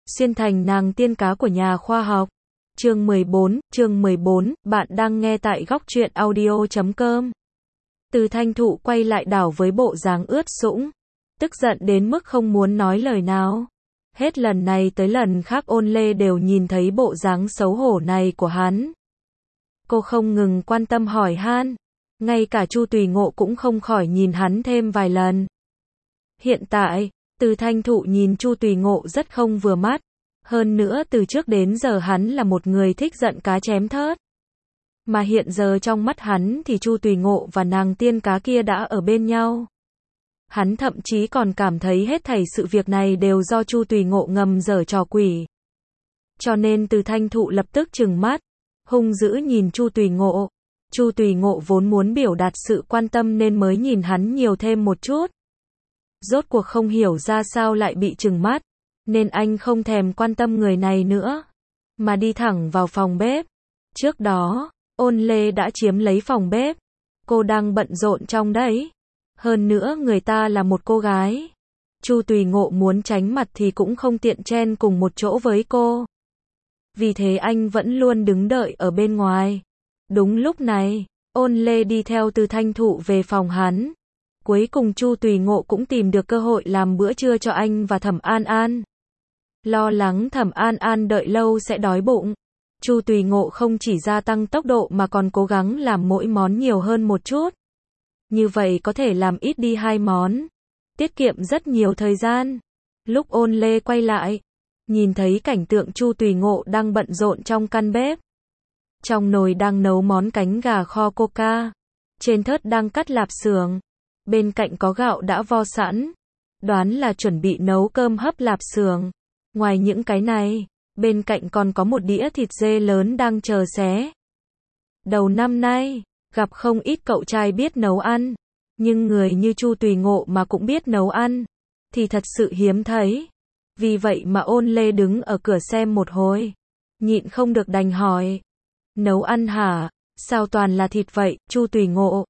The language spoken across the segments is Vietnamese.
Xuyên thành nàng tiên cá của nhà khoa học. Chương 14, bạn đang nghe tại góc truyện audio.com. Từ Thanh Thụ quay lại đảo với bộ dáng ướt sũng, tức giận đến mức không muốn nói lời nào. Hết lần này tới lần khác Ôn Lê đều nhìn thấy bộ dáng xấu hổ này của hắn. Cô không ngừng quan tâm hỏi han, ngay cả Chu Tùy Ngộ cũng không khỏi nhìn hắn thêm vài lần. Hiện tại, Từ Thanh Thụ nhìn Chu Tùy Ngộ rất không vừa mắt. Hơn nữa từ trước đến giờ hắn là một người thích giận cá chém thớt. Mà hiện giờ trong mắt hắn thì Chu Tùy Ngộ và nàng tiên cá kia đã ở bên nhau. Hắn thậm chí còn cảm thấy hết thảy sự việc này đều do Chu Tùy Ngộ ngầm giở trò quỷ. Cho nên Từ Thanh Thụ lập tức trừng mắt, hung dữ nhìn Chu Tùy Ngộ. Chu Tùy Ngộ vốn muốn biểu đạt sự quan tâm nên mới nhìn hắn nhiều thêm một chút. Rốt cuộc không hiểu ra sao lại bị trừng mắt, nên anh không thèm quan tâm người này nữa, mà đi thẳng vào phòng bếp. Trước đó, Ôn Lê đã chiếm lấy phòng bếp. Cô đang bận rộn trong đấy. Hơn nữa người ta là một cô gái. Chu Tùy Ngộ muốn tránh mặt thì cũng không tiện chen cùng một chỗ với cô. Vì thế anh vẫn luôn đứng đợi ở bên ngoài. Đúng lúc này, Ôn Lê đi theo Từ Thanh Thụ về phòng hắn. Cuối cùng Chu Tùy Ngộ cũng tìm được cơ hội làm bữa trưa cho anh và Thẩm An An. Lo lắng Thẩm An An đợi lâu sẽ đói bụng, Chu Tùy Ngộ không chỉ gia tăng tốc độ mà còn cố gắng làm mỗi món nhiều hơn một chút. Như vậy có thể làm ít đi 2 món, tiết kiệm rất nhiều thời gian. Lúc Ôn Lê quay lại, nhìn thấy cảnh tượng Chu Tùy Ngộ đang bận rộn trong căn bếp. Trong nồi đang nấu món cánh gà kho coca, trên thớt đang cắt lạp xưởng, bên cạnh có gạo đã vo sẵn, đoán là chuẩn bị nấu cơm hấp lạp xưởng. Ngoài những cái này, bên cạnh còn có một đĩa thịt dê lớn đang chờ xé. Đầu năm nay, gặp không ít cậu trai biết nấu ăn, nhưng người như Chu Tùy Ngộ mà cũng biết nấu ăn, thì thật sự hiếm thấy. Vì vậy mà Ôn Lê đứng ở cửa xem một hồi, nhịn không được đành hỏi. Nấu ăn hả? Sao toàn là thịt vậy? Chu Tùy Ngộ.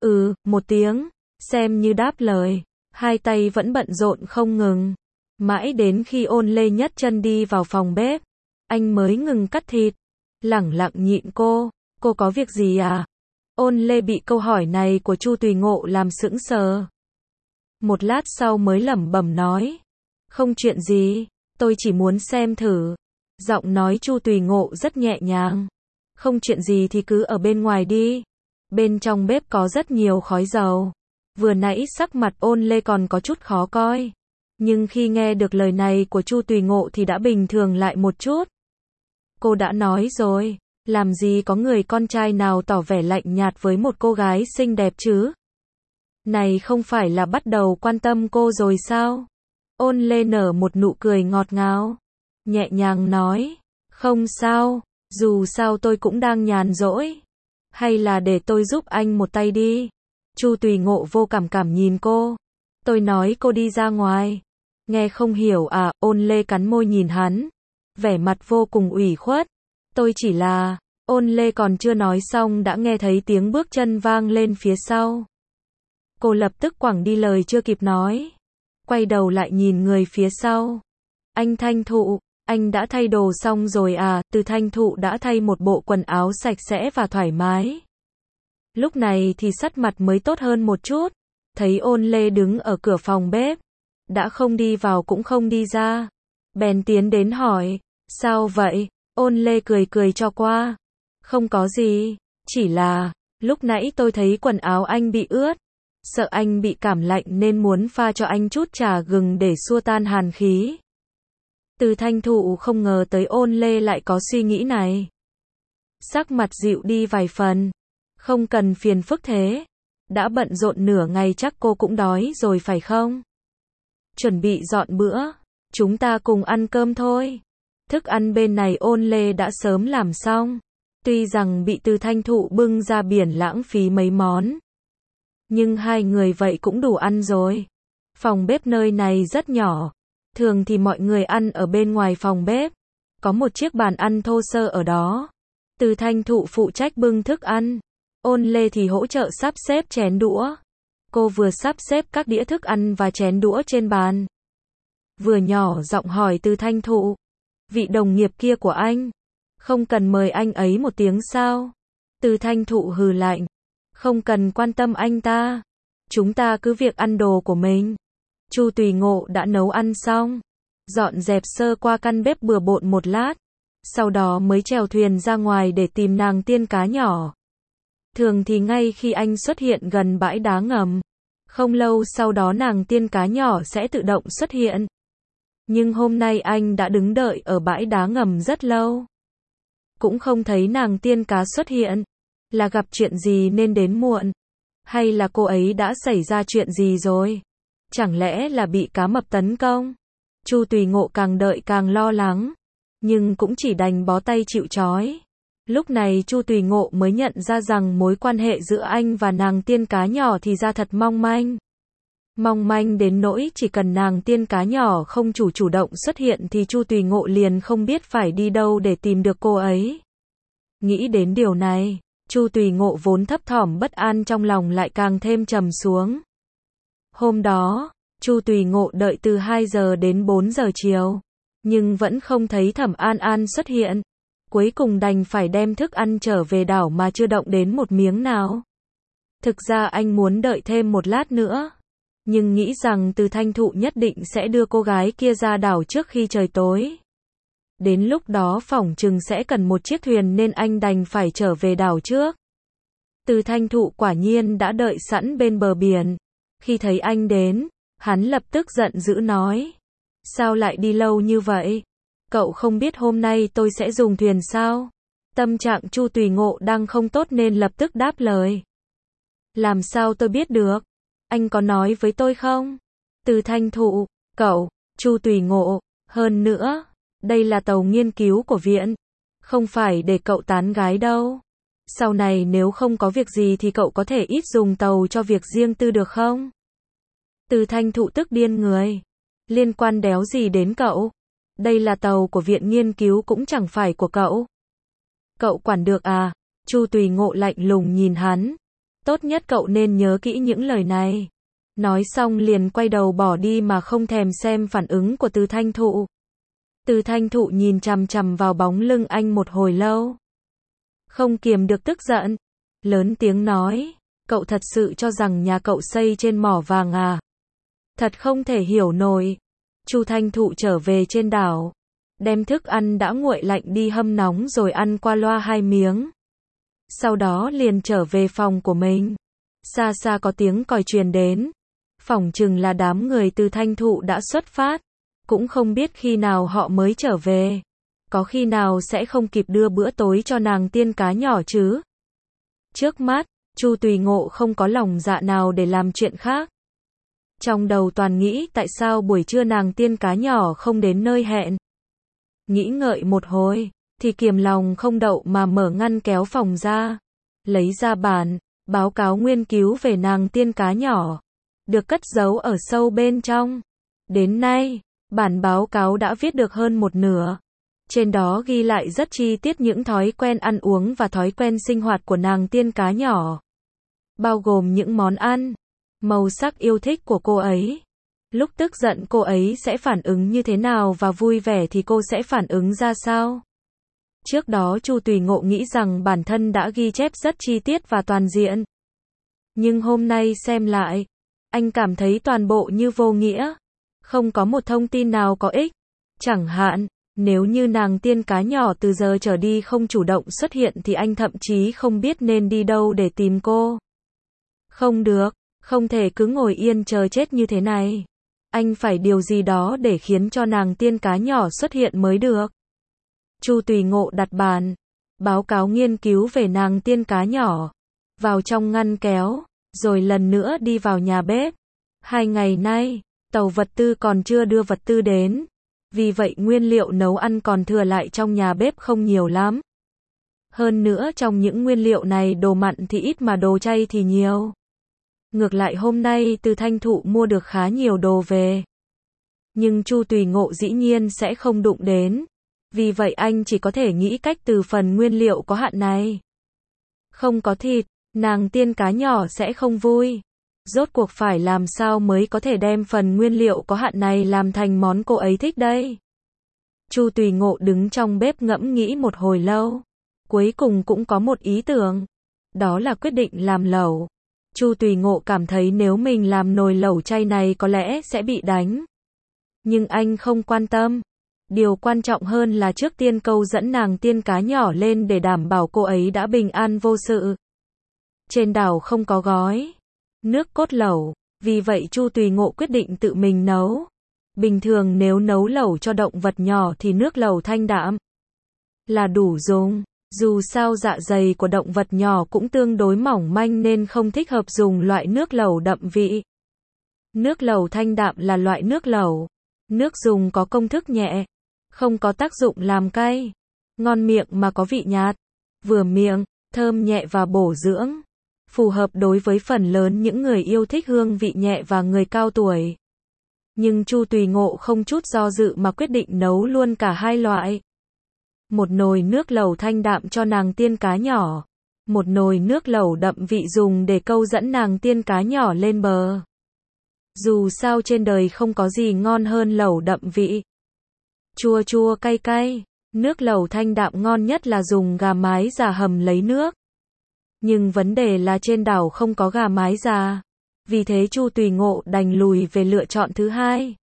Một tiếng, xem như đáp lời, hai tay vẫn bận rộn không ngừng. Mãi đến khi Ôn Lê nhấc chân đi vào phòng bếp, anh mới ngừng cắt thịt, lẳng lặng nhịn cô có việc gì à? Ôn Lê bị câu hỏi này của Chu Tùy Ngộ làm sững sờ. Một lát sau mới lẩm bẩm nói, không chuyện gì, tôi chỉ muốn xem thử. Giọng nói Chu Tùy Ngộ rất nhẹ nhàng, không chuyện gì thì cứ ở bên ngoài đi. Bên trong bếp có rất nhiều khói dầu. Vừa nãy sắc mặt Ôn Lê còn có chút khó coi, nhưng khi nghe được lời này của Chu Tùy Ngộ thì đã bình thường lại một chút. Cô đã nói rồi, làm gì có người con trai nào tỏ vẻ lạnh nhạt với một cô gái xinh đẹp chứ? Này không phải là bắt đầu quan tâm cô rồi sao? Ôn Lê nở một nụ cười ngọt ngào, nhẹ nhàng nói, không sao, dù sao tôi cũng đang nhàn rỗi. Hay là để tôi giúp anh một tay đi? Chu Tùy Ngộ vô cảm nhìn cô. Tôi nói cô đi ra ngoài. Nghe không hiểu à? Ôn Lê cắn môi nhìn hắn, vẻ mặt vô cùng ủy khuất. Tôi chỉ là... Ôn Lê còn chưa nói xong đã nghe thấy tiếng bước chân vang lên phía sau. Cô lập tức quẳng đi lời chưa kịp nói, quay đầu lại nhìn người phía sau. Anh Thanh Thụ, anh đã thay đồ xong rồi à? Từ Thanh Thụ đã thay một bộ quần áo sạch sẽ và thoải mái. Lúc này thì sắc mặt mới tốt hơn một chút. Thấy Ôn Lê đứng ở cửa phòng bếp, đã không đi vào cũng không đi ra, bèn tiến đến hỏi, sao vậy? Ôn Lê cười cho qua, không có gì, chỉ là, lúc nãy tôi thấy quần áo anh bị ướt, sợ anh bị cảm lạnh nên muốn pha cho anh chút trà gừng để xua tan hàn khí. Từ Thanh Thụ không ngờ tới Ôn Lê lại có suy nghĩ này. Sắc mặt dịu đi vài phần, không cần phiền phức thế. Đã bận rộn nửa ngày chắc cô cũng đói rồi phải không? Chuẩn bị dọn bữa, chúng ta cùng ăn cơm thôi. Thức ăn bên này Ôn Lê đã sớm làm xong. Tuy rằng bị Từ Thanh Thụ bưng ra biển lãng phí mấy món, nhưng hai người vậy cũng đủ ăn rồi. Phòng bếp nơi này rất nhỏ, thường thì mọi người ăn ở bên ngoài phòng bếp. Có một chiếc bàn ăn thô sơ ở đó. Từ Thanh Thụ phụ trách bưng thức ăn, Ôn Lê thì hỗ trợ sắp xếp chén đũa. Cô vừa sắp xếp các đĩa thức ăn và chén đũa trên bàn, vừa nhỏ giọng hỏi Từ Thanh Thụ, Vị đồng nghiệp kia của anh, không cần mời anh ấy một tiếng sao? Từ Thanh Thụ hừ lạnh, không cần quan tâm anh ta, chúng ta cứ việc ăn đồ của mình. Chu Tùy Ngộ đã nấu ăn xong, dọn dẹp sơ qua căn bếp bừa bộn một lát, sau đó mới chèo thuyền ra ngoài để tìm nàng tiên cá nhỏ. Thường thì ngay khi anh xuất hiện gần bãi đá ngầm, không lâu sau đó nàng tiên cá nhỏ sẽ tự động xuất hiện. Nhưng hôm nay anh đã đứng đợi ở bãi đá ngầm rất lâu, cũng không thấy nàng tiên cá xuất hiện. Là gặp chuyện gì nên đến muộn? Hay là cô ấy đã xảy ra chuyện gì rồi? Chẳng lẽ là bị cá mập tấn công? Chu Tùy Ngộ càng đợi càng lo lắng, nhưng cũng chỉ đành bó tay chịu trói. Lúc này Chu Tùy Ngộ mới nhận ra rằng mối quan hệ giữa anh và nàng tiên cá nhỏ thì ra thật mong manh. Mong manh đến nỗi chỉ cần nàng tiên cá nhỏ không chủ động xuất hiện thì Chu Tùy Ngộ liền không biết phải đi đâu để tìm được cô ấy. Nghĩ đến điều này, Chu Tùy Ngộ vốn thấp thỏm bất an trong lòng lại càng thêm trầm xuống. Hôm đó, Chu Tùy Ngộ đợi từ 2 giờ đến 4 giờ chiều, nhưng vẫn không thấy Thẩm An An xuất hiện. Cuối cùng đành phải đem thức ăn trở về đảo mà chưa động đến một miếng nào. Thực ra anh muốn đợi thêm một lát nữa, nhưng nghĩ rằng Từ Thanh Thụ nhất định sẽ đưa cô gái kia ra đảo trước khi trời tối. Đến lúc đó phỏng chừng sẽ cần một chiếc thuyền nên anh đành phải trở về đảo trước. Từ Thanh Thụ quả nhiên đã đợi sẵn bên bờ biển. Khi thấy anh đến, hắn lập tức giận dữ nói: sao lại đi lâu như vậy? Cậu không biết hôm nay tôi sẽ dùng thuyền sao? Tâm trạng Chu Tùy Ngộ đang không tốt nên lập tức đáp lời: làm sao tôi biết được? Anh có nói với tôi không? Từ Thanh Thụ, cậu, Chu Tùy Ngộ, hơn nữa, đây là tàu nghiên cứu của viện, không phải để cậu tán gái đâu. Sau này nếu không có việc gì thì cậu có thể ít dùng tàu cho việc riêng tư được không? Từ Thanh Thụ tức điên người. Liên quan đéo gì đến cậu? Đây là tàu của viện nghiên cứu cũng chẳng phải của cậu. Cậu quản được à? Chu Tùy Ngộ lạnh lùng nhìn hắn. Tốt nhất cậu nên nhớ kỹ những lời này. Nói xong liền quay đầu bỏ đi mà không thèm xem phản ứng của Từ Thanh Thụ. Từ Thanh Thụ nhìn chằm chằm vào bóng lưng anh một hồi lâu, không kiềm được tức giận, lớn tiếng nói: cậu thật sự cho rằng nhà cậu xây trên mỏ vàng à? Thật không thể hiểu nổi. Chu Thanh Thụ trở về trên đảo, đem thức ăn đã nguội lạnh đi hâm nóng rồi ăn qua loa 2 miếng. Sau đó liền trở về phòng của mình. Xa xa có tiếng còi truyền đến, phỏng chừng là đám người Từ Thanh Thụ đã xuất phát, cũng không biết khi nào họ mới trở về. Có khi nào sẽ không kịp đưa bữa tối cho nàng tiên cá nhỏ chứ? Trước mắt, Chu Tùy Ngộ không có lòng dạ nào để làm chuyện khác. Trong đầu toàn nghĩ tại sao buổi trưa nàng tiên cá nhỏ không đến nơi hẹn. Nghĩ ngợi một hồi, thì kiềm lòng không đậu mà mở ngăn kéo phòng ra, lấy ra bản báo cáo nghiên cứu về nàng tiên cá nhỏ, được cất giấu ở sâu bên trong. Đến nay, bản báo cáo đã viết được hơn một nửa. Trên đó ghi lại rất chi tiết những thói quen ăn uống và thói quen sinh hoạt của nàng tiên cá nhỏ, bao gồm những món ăn, màu sắc yêu thích của cô ấy. Lúc tức giận cô ấy sẽ phản ứng như thế nào và vui vẻ thì cô sẽ phản ứng ra sao. Trước đó Chu Tùy Ngộ nghĩ rằng bản thân đã ghi chép rất chi tiết và toàn diện. Nhưng hôm nay xem lại, anh cảm thấy toàn bộ như vô nghĩa. Không có một thông tin nào có ích. Chẳng hạn, nếu như nàng tiên cá nhỏ từ giờ trở đi không chủ động xuất hiện thì anh thậm chí không biết nên đi đâu để tìm cô. Không được, không thể cứ ngồi yên chờ chết như thế này. Anh phải điều gì đó để khiến cho nàng tiên cá nhỏ xuất hiện mới được. Chu Tùy Ngộ đặt bản báo cáo nghiên cứu về nàng tiên cá nhỏ vào trong ngăn kéo, rồi lần nữa đi vào nhà bếp. 2 ngày nay, tàu vật tư còn chưa đưa vật tư đến, vì vậy nguyên liệu nấu ăn còn thừa lại trong nhà bếp không nhiều lắm. Hơn nữa trong những nguyên liệu này đồ mặn thì ít mà đồ chay thì nhiều. Ngược lại hôm nay Từ Thanh Thụ mua được khá nhiều đồ về. Nhưng Chu Tùy Ngộ dĩ nhiên sẽ không đụng đến. Vì vậy anh chỉ có thể nghĩ cách từ phần nguyên liệu có hạn này. Không có thịt, nàng tiên cá nhỏ sẽ không vui. Rốt cuộc phải làm sao mới có thể đem phần nguyên liệu có hạn này làm thành món cô ấy thích đây? Chu Tùy Ngộ đứng trong bếp ngẫm nghĩ một hồi lâu. Cuối cùng cũng có một ý tưởng. Đó là quyết định làm lẩu. Chu Tùy Ngộ cảm thấy nếu mình làm nồi lẩu chay này có lẽ sẽ bị đánh. Nhưng anh không quan tâm. Điều quan trọng hơn là trước tiên câu dẫn nàng tiên cá nhỏ lên để đảm bảo cô ấy đã bình an vô sự. Trên đảo không có gói nước cốt lẩu, vì vậy Chu Tùy Ngộ quyết định tự mình nấu. Bình thường nếu nấu lẩu cho động vật nhỏ thì nước lẩu thanh đạm là đủ dùng. Dù sao dạ dày của động vật nhỏ cũng tương đối mỏng manh nên không thích hợp dùng loại nước lẩu đậm vị. Nước lẩu thanh đạm là loại nước lẩu. Nước dùng có công thức nhẹ, không có tác dụng làm cay, ngon miệng mà có vị nhạt, vừa miệng, thơm nhẹ và bổ dưỡng. Phù hợp đối với phần lớn những người yêu thích hương vị nhẹ và người cao tuổi. Nhưng Chu Tùy Ngộ không chút do dự mà quyết định nấu luôn cả hai loại. Một nồi nước lẩu thanh đạm cho nàng tiên cá nhỏ. Một nồi nước lẩu đậm vị dùng để câu dẫn nàng tiên cá nhỏ lên bờ. Dù sao trên đời không có gì ngon hơn lẩu đậm vị. Chua chua cay cay. Nước lẩu thanh đạm ngon nhất là dùng gà mái già hầm lấy nước. Nhưng vấn đề là trên đảo không có gà mái già. Vì thế Chu Tùy Ngộ đành lùi về lựa chọn thứ hai.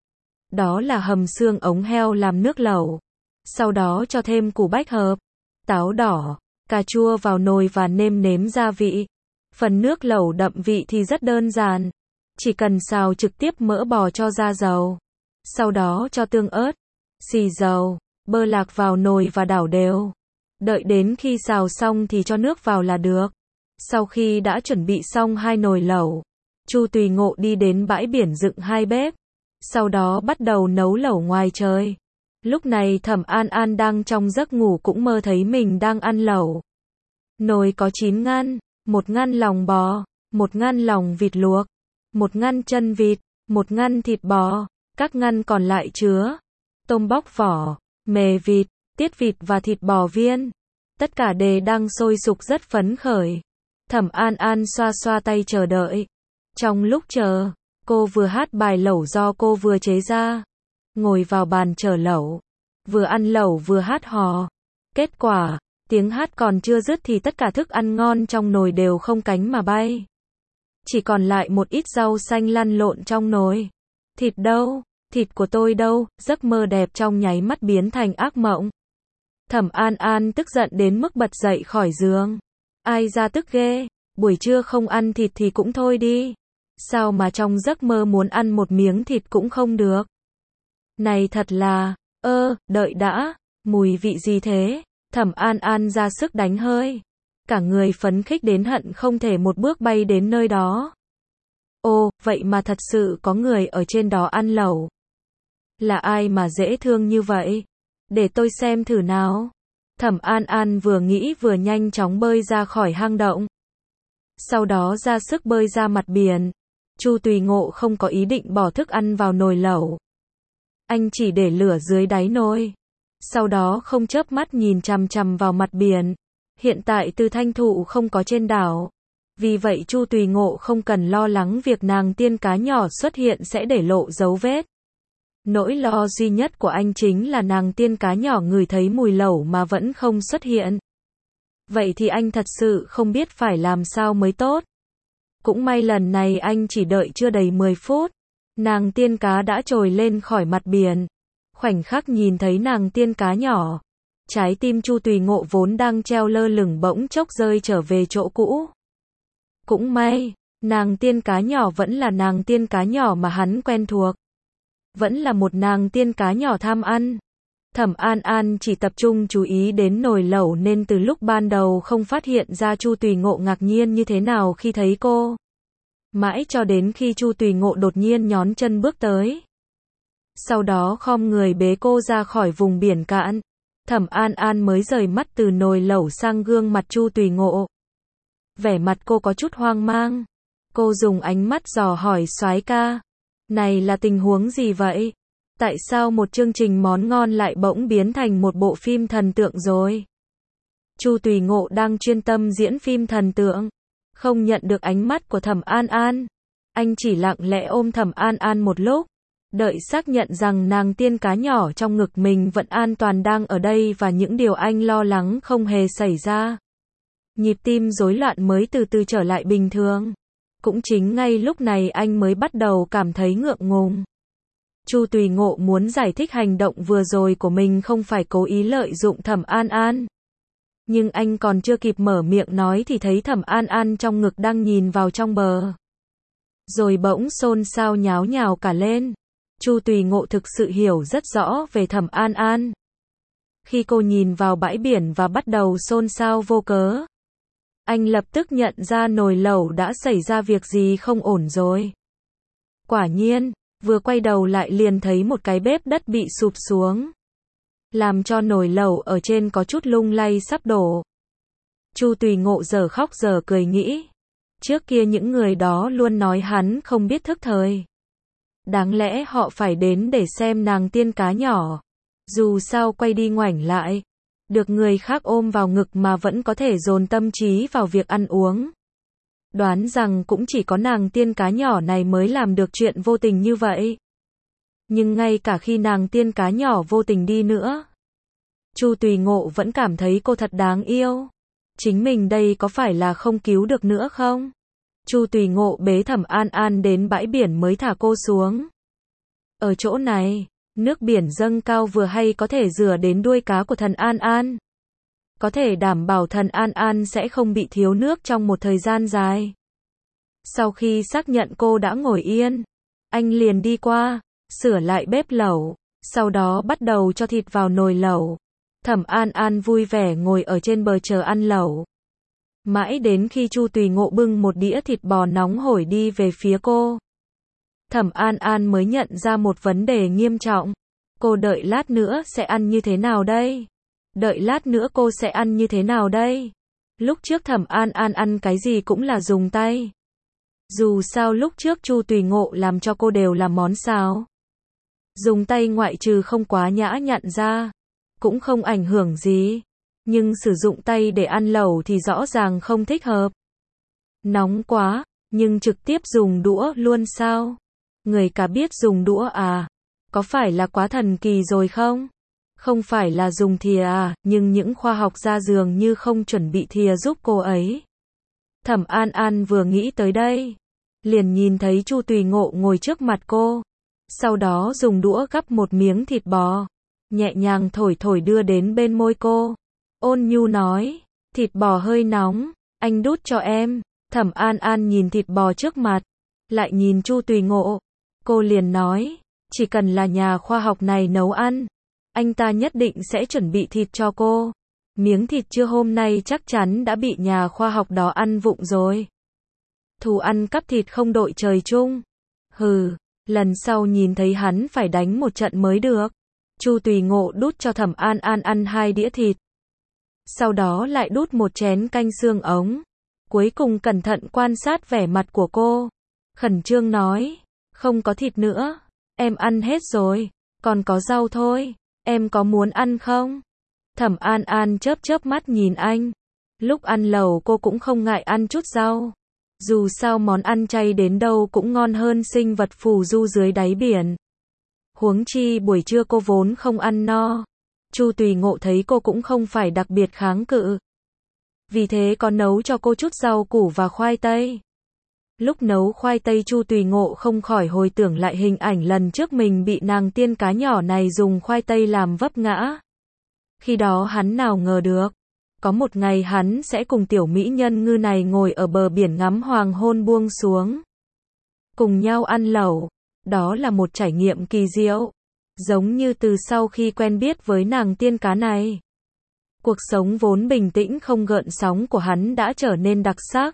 Đó là hầm xương ống heo làm nước lẩu. Sau đó cho thêm củ bách hợp, táo đỏ, cà chua vào nồi và nêm nếm gia vị. Phần nước lẩu đậm vị thì rất đơn giản. Chỉ cần xào trực tiếp mỡ bò cho ra dầu. Sau đó cho tương ớt, xì dầu, bơ lạc vào nồi và đảo đều. Đợi đến khi xào xong thì cho nước vào là được. Sau khi đã chuẩn bị xong hai nồi lẩu, Chu Tùy Ngộ đi đến bãi biển dựng hai bếp. Sau đó bắt đầu nấu lẩu ngoài trời. Lúc này Thẩm An An đang trong giấc ngủ cũng mơ thấy mình đang ăn lẩu. Nồi có 9 ngăn, 1 ngăn lòng bò, 1 ngăn lòng vịt luộc, 1 ngăn chân vịt, 1 ngăn thịt bò, các ngăn còn lại chứa tôm bóc vỏ, mề vịt, tiết vịt và thịt bò viên. Tất cả đều đang sôi sục rất phấn khởi. Thẩm An An xoa xoa tay chờ đợi. Trong lúc chờ, cô vừa hát bài lẩu do cô vừa chế ra. Ngồi vào bàn chờ lẩu. Vừa ăn lẩu vừa hát hò. Kết quả, tiếng hát còn chưa dứt thì tất cả thức ăn ngon trong nồi đều không cánh mà bay. Chỉ còn lại một ít rau xanh lăn lộn trong nồi. Thịt đâu? Thịt của tôi đâu? Giấc mơ đẹp trong nháy mắt biến thành ác mộng. Thẩm An An tức giận đến mức bật dậy khỏi giường. Ai ra tức ghê, buổi trưa không ăn thịt thì cũng thôi đi. Sao mà trong giấc mơ muốn ăn một miếng thịt cũng không được. Này thật là, đợi đã, mùi vị gì thế? Thẩm An An ra sức đánh hơi. Cả người phấn khích đến hận không thể một bước bay đến nơi đó. Ồ, vậy mà thật sự có người ở trên đó ăn lẩu. Là ai mà dễ thương như vậy? Để tôi xem thử nào. Thẩm An An vừa nghĩ vừa nhanh chóng bơi ra khỏi hang động. Sau đó ra sức bơi ra mặt biển. Chu Tùy Ngộ không có ý định bỏ thức ăn vào nồi lẩu. Anh chỉ để lửa dưới đáy nồi. Sau đó không chớp mắt nhìn chằm chằm vào mặt biển. Hiện tại Từ Thanh Thụ không có trên đảo. Vì vậy Chu Tùy Ngộ không cần lo lắng việc nàng tiên cá nhỏ xuất hiện sẽ để lộ dấu vết. Nỗi lo duy nhất của anh chính là nàng tiên cá nhỏ ngửi thấy mùi lẩu mà vẫn không xuất hiện. Vậy thì anh thật sự không biết phải làm sao mới tốt. Cũng may lần này anh chỉ đợi chưa đầy 10 phút. Nàng tiên cá đã trồi lên khỏi mặt biển. Khoảnh khắc nhìn thấy nàng tiên cá nhỏ. Trái tim Chu Tùy Ngộ vốn đang treo lơ lửng bỗng chốc rơi trở về chỗ cũ. Cũng may, nàng tiên cá nhỏ vẫn là nàng tiên cá nhỏ mà hắn quen thuộc. Vẫn là một nàng tiên cá nhỏ tham ăn. Thẩm An An chỉ tập trung chú ý đến nồi lẩu nên từ lúc ban đầu không phát hiện ra Chu Tùy Ngộ ngạc nhiên như thế nào khi thấy cô. Mãi cho đến khi Chu Tùy Ngộ đột nhiên nhón chân bước tới. Sau đó khom người bế cô ra khỏi vùng biển cạn. Thẩm An An mới rời mắt từ nồi lẩu sang gương mặt Chu Tùy Ngộ. Vẻ mặt cô có chút hoang mang. Cô dùng ánh mắt dò hỏi soái ca. Này là tình huống gì vậy? Tại sao một chương trình món ngon lại bỗng biến thành một bộ phim thần tượng rồi? Chu Tùy Ngộ đang chuyên tâm diễn phim thần tượng. Không nhận được ánh mắt của Thẩm An An. Anh chỉ lặng lẽ ôm Thẩm An An một lúc. đợi xác nhận rằng nàng tiên cá nhỏ trong ngực mình vẫn an toàn đang ở đây và những điều anh lo lắng không hề xảy ra. Nhịp tim rối loạn mới từ từ trở lại bình thường. Cũng chính ngay lúc này anh mới bắt đầu cảm thấy ngượng ngùng. Chu Tùy Ngộ muốn giải thích hành động vừa rồi của mình không phải cố ý lợi dụng Thẩm An An. Nhưng anh còn chưa kịp mở miệng nói thì thấy Thẩm An An trong ngực đang nhìn vào trong bờ. Rồi bỗng xôn xao nháo nhào cả lên. Chu Tùy Ngộ thực sự hiểu rất rõ về Thẩm An An. Khi cô nhìn vào bãi biển và bắt đầu xôn xao vô cớ, anh lập tức nhận ra nồi lẩu đã xảy ra việc gì không ổn rồi. Quả nhiên, vừa quay đầu lại liền thấy một cái bếp đất bị sụp xuống, làm cho nồi lẩu ở trên có chút lung lay sắp đổ. Chu Tùy Ngộ giờ khóc giờ cười nghĩ, trước kia những người đó luôn nói hắn không biết thức thời. Đáng lẽ họ phải đến để xem nàng tiên cá nhỏ. Dù sao quay đi ngoảnh lại, được người khác ôm vào ngực mà vẫn có thể dồn tâm trí vào việc ăn uống. Đoán rằng cũng chỉ có nàng tiên cá nhỏ này mới làm được chuyện vô tình như vậy. Nhưng ngay cả khi nàng tiên cá nhỏ vô tình đi nữa, Chu Tùy Ngộ vẫn cảm thấy cô thật đáng yêu. Chính mình đây có phải là không cứu được nữa không? Chu Tùy Ngộ bế Thẩm An An đến bãi biển mới thả cô xuống. Ở chỗ này, nước biển dâng cao vừa hay có thể rửa đến đuôi cá của thần An An. Có thể đảm bảo thần An An sẽ không bị thiếu nước trong một thời gian dài. Sau khi xác nhận cô đã ngồi yên, anh liền đi qua, sửa lại bếp lẩu, sau đó bắt đầu cho thịt vào nồi lẩu. Thẩm An An vui vẻ ngồi ở trên bờ chờ ăn lẩu. Mãi đến khi Chu Tùy Ngộ bưng một đĩa thịt bò nóng hổi đi về phía cô, Thẩm An An mới nhận ra một vấn đề nghiêm trọng. Cô đợi lát nữa sẽ ăn như thế nào đây? Đợi lát nữa cô sẽ ăn như thế nào đây? Lúc trước Thẩm An An ăn cái gì cũng là dùng tay. Dù sao lúc trước Chu Tùy Ngộ làm cho cô đều là món xào. Dùng tay ngoại trừ không quá nhã nhặn ra, cũng không ảnh hưởng gì. Nhưng sử dụng tay để ăn lẩu thì rõ ràng không thích hợp. Nóng quá, nhưng trực tiếp dùng đũa luôn sao? Người cả biết dùng đũa à? Có phải là quá thần kỳ rồi không? Không phải là dùng thìa à, nhưng những khoa học gia dường như không chuẩn bị thìa giúp cô ấy. Thẩm An An vừa nghĩ tới đây, liền nhìn thấy Chu Tùy Ngộ ngồi trước mặt cô. Sau đó dùng đũa gắp một miếng thịt bò, nhẹ nhàng thổi thổi đưa đến bên môi cô. Ôn nhu nói, thịt bò hơi nóng, anh đút cho em. Thẩm An An nhìn thịt bò trước mặt, lại nhìn Chu Tùy Ngộ. Cô liền nói, chỉ cần là nhà khoa học này nấu ăn, anh ta nhất định sẽ chuẩn bị thịt cho cô. Miếng thịt trưa hôm nay chắc chắn đã bị nhà khoa học đó ăn vụng rồi. Thù ăn cắp thịt không đội trời chung. Hừ, lần sau nhìn thấy hắn phải đánh một trận mới được. Chu Tùy Ngộ đút cho Thẩm An An ăn 2 đĩa thịt. Sau đó lại đút một chén canh xương ống. Cuối cùng cẩn thận quan sát vẻ mặt của cô. Khẩn trương nói, không có thịt nữa. Em ăn hết rồi, còn có rau thôi. Em có muốn ăn không? Thẩm An An chớp chớp mắt nhìn anh. Lúc ăn lẩu cô cũng không ngại ăn chút rau. Dù sao món ăn chay đến đâu cũng ngon hơn sinh vật phù du dưới đáy biển. Huống chi buổi trưa cô vốn không ăn no. Chu Tùy Ngộ thấy cô cũng không phải đặc biệt kháng cự. Vì thế có nấu cho cô chút rau củ và khoai tây. Lúc nấu khoai tây Chu Tùy Ngộ không khỏi hồi tưởng lại hình ảnh lần trước mình bị nàng tiên cá nhỏ này dùng khoai tây làm vấp ngã. Khi đó hắn nào ngờ được, có một ngày hắn sẽ cùng tiểu mỹ nhân ngư này ngồi ở bờ biển ngắm hoàng hôn buông xuống. Cùng nhau ăn lẩu, đó là một trải nghiệm kỳ diệu. Giống như từ sau khi quen biết với nàng tiên cá này, cuộc sống vốn bình tĩnh không gợn sóng của hắn đã trở nên đặc sắc.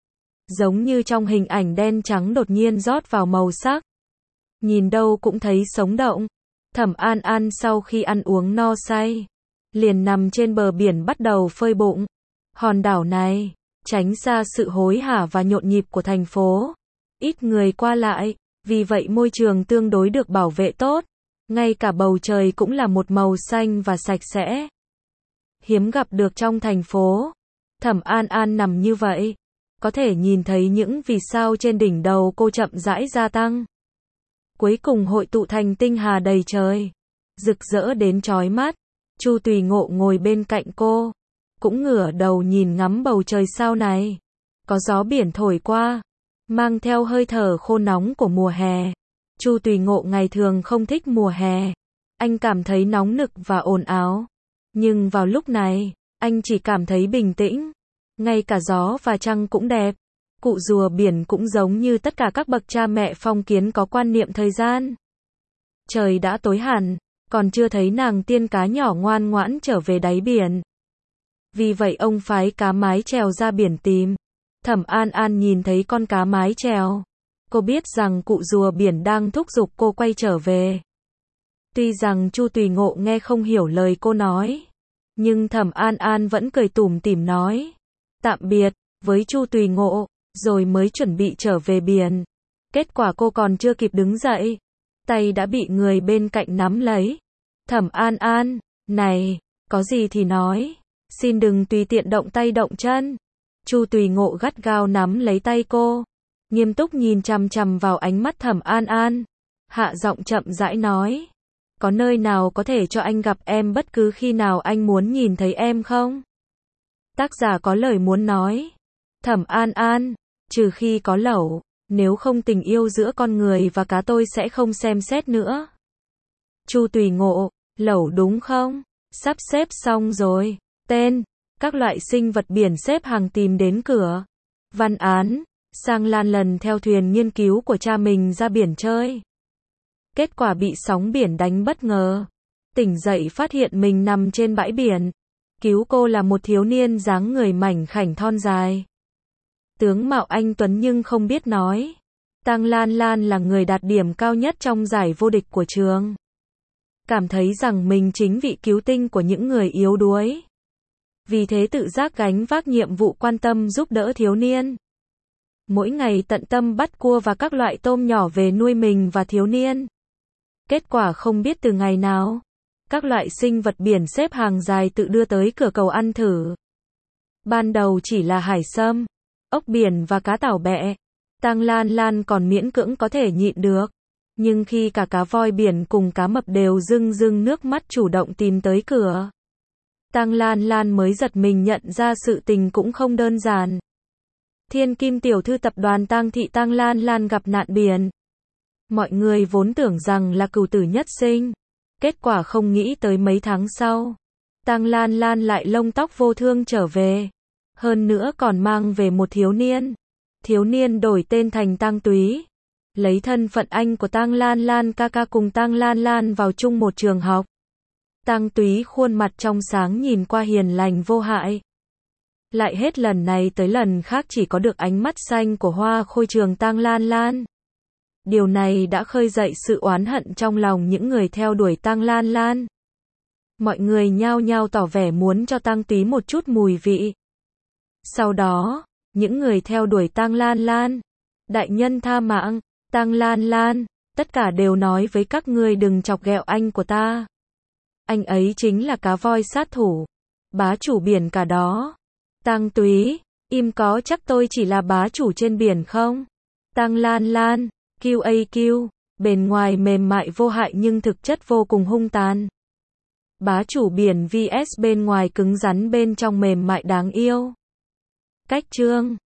Giống như trong hình ảnh đen trắng đột nhiên rót vào màu sắc. Nhìn đâu cũng thấy sống động. Thẩm An An sau khi ăn uống no say, liền nằm trên bờ biển bắt đầu phơi bụng. Hòn đảo này, tránh xa sự hối hả và nhộn nhịp của thành phố. Ít người qua lại, vì vậy môi trường tương đối được bảo vệ tốt. Ngay cả bầu trời cũng là một màu xanh và sạch sẽ. Hiếm gặp được trong thành phố. Thẩm An An nằm như vậy, có thể nhìn thấy những vì sao trên đỉnh đầu cô chậm rãi gia tăng. cuối cùng hội tụ thành tinh hà đầy trời, rực rỡ đến chói mắt. Chu Tùy Ngộ ngồi bên cạnh cô, cũng ngửa đầu nhìn ngắm bầu trời sao này. Có gió biển thổi qua, mang theo hơi thở khô nóng của mùa hè. Chu Tùy Ngộ ngày thường không thích mùa hè, anh cảm thấy nóng nực và ồn ào. Nhưng vào lúc này, anh chỉ cảm thấy bình tĩnh. Ngay cả gió và trăng cũng đẹp. Cụ rùa biển cũng giống như tất cả các bậc cha mẹ phong kiến có quan niệm thời gian. Trời đã tối hẳn, còn chưa thấy nàng tiên cá nhỏ ngoan ngoãn trở về đáy biển. Vì vậy ông phái cá mái chèo ra biển tìm. Thẩm An An nhìn thấy con cá mái chèo. Cô biết rằng cụ rùa biển đang thúc giục cô quay trở về. Tuy rằng Chu Tùy Ngộ nghe không hiểu lời cô nói, nhưng Thẩm An An vẫn cười tủm tỉm nói tạm biệt với Chu Tùy Ngộ, rồi mới chuẩn bị trở về biển. Kết quả cô còn chưa kịp đứng dậy, tay đã bị người bên cạnh nắm lấy. Thẩm An An, này, có gì thì nói, xin đừng tùy tiện động tay động chân. Chu Tùy Ngộ gắt gao nắm lấy tay cô, nghiêm túc nhìn chằm chằm vào ánh mắt Thẩm An An, hạ giọng chậm rãi nói, có nơi nào có thể cho anh gặp em bất cứ khi nào anh muốn nhìn thấy em không? Tác giả có lời muốn nói. Thẩm An An, trừ khi có lẩu, nếu không tình yêu giữa con người và cá tôi sẽ không xem xét nữa. Chu Tùy Ngộ, lẩu đúng không? Sắp xếp xong rồi. Tên, các loại sinh vật biển xếp hàng tìm đến cửa. Văn án, Sang Lan lần theo thuyền nghiên cứu của cha mình ra biển chơi. Kết quả bị sóng biển đánh bất ngờ. Tỉnh dậy phát hiện mình nằm trên bãi biển. Cứu cô là một thiếu niên dáng người mảnh khảnh thon dài. Tướng mạo anh tuấn nhưng không biết nói. Tang Lan Lan là người đạt điểm cao nhất trong giải vô địch của trường. Cảm thấy rằng mình chính vị cứu tinh của những người yếu đuối. Vì thế tự giác gánh vác nhiệm vụ quan tâm giúp đỡ thiếu niên. Mỗi ngày tận tâm bắt cua và các loại tôm nhỏ về nuôi mình và thiếu niên. Kết quả không biết từ ngày nào, các loại sinh vật biển xếp hàng dài tự đưa tới cửa cầu ăn thử. Ban đầu chỉ là hải sâm, ốc biển và cá tảo bẹ. Tang Lan Lan còn miễn cưỡng có thể nhịn được. Nhưng khi cả cá voi biển cùng cá mập đều rưng rưng nước mắt chủ động tìm tới cửa, Tang Lan Lan mới giật mình nhận ra sự tình cũng không đơn giản. Thiên Kim tiểu thư tập đoàn Tang thị Tang Lan Lan gặp nạn biển. Mọi người vốn tưởng rằng là cửu tử nhất sinh. Kết quả không nghĩ tới mấy tháng sau, Tang Lan Lan lại lông tóc vô thương trở về. Hơn nữa còn mang về một thiếu niên. Thiếu niên đổi tên thành Tang Túy. Lấy thân phận anh của Tang Lan Lan ca ca cùng Tang Lan Lan vào chung một trường học. Tang Túy khuôn mặt trong sáng nhìn qua hiền lành vô hại. Lại hết lần này tới lần khác chỉ có được ánh mắt xanh của hoa khôi trường Tang Lan Lan. Điều này đã khơi dậy sự oán hận trong lòng những người theo đuổi Tang Lan Lan. Mọi người nhao nhao tỏ vẻ muốn cho Tang Túy một chút mùi vị. Sau đó, những người theo đuổi Tang Lan Lan, đại nhân tha mạng, Tang Lan Lan, tất cả đều nói với các ngươi đừng chọc ghẹo anh của ta. Anh ấy chính là cá voi sát thủ, bá chủ biển cả đó. Tang Túy, im có chắc tôi chỉ là bá chủ trên biển không? Tang Lan Lan, QAQ, bề ngoài mềm mại vô hại nhưng thực chất vô cùng hung tàn. Bá chủ biển vs bên ngoài cứng rắn bên trong mềm mại đáng yêu. Cách chương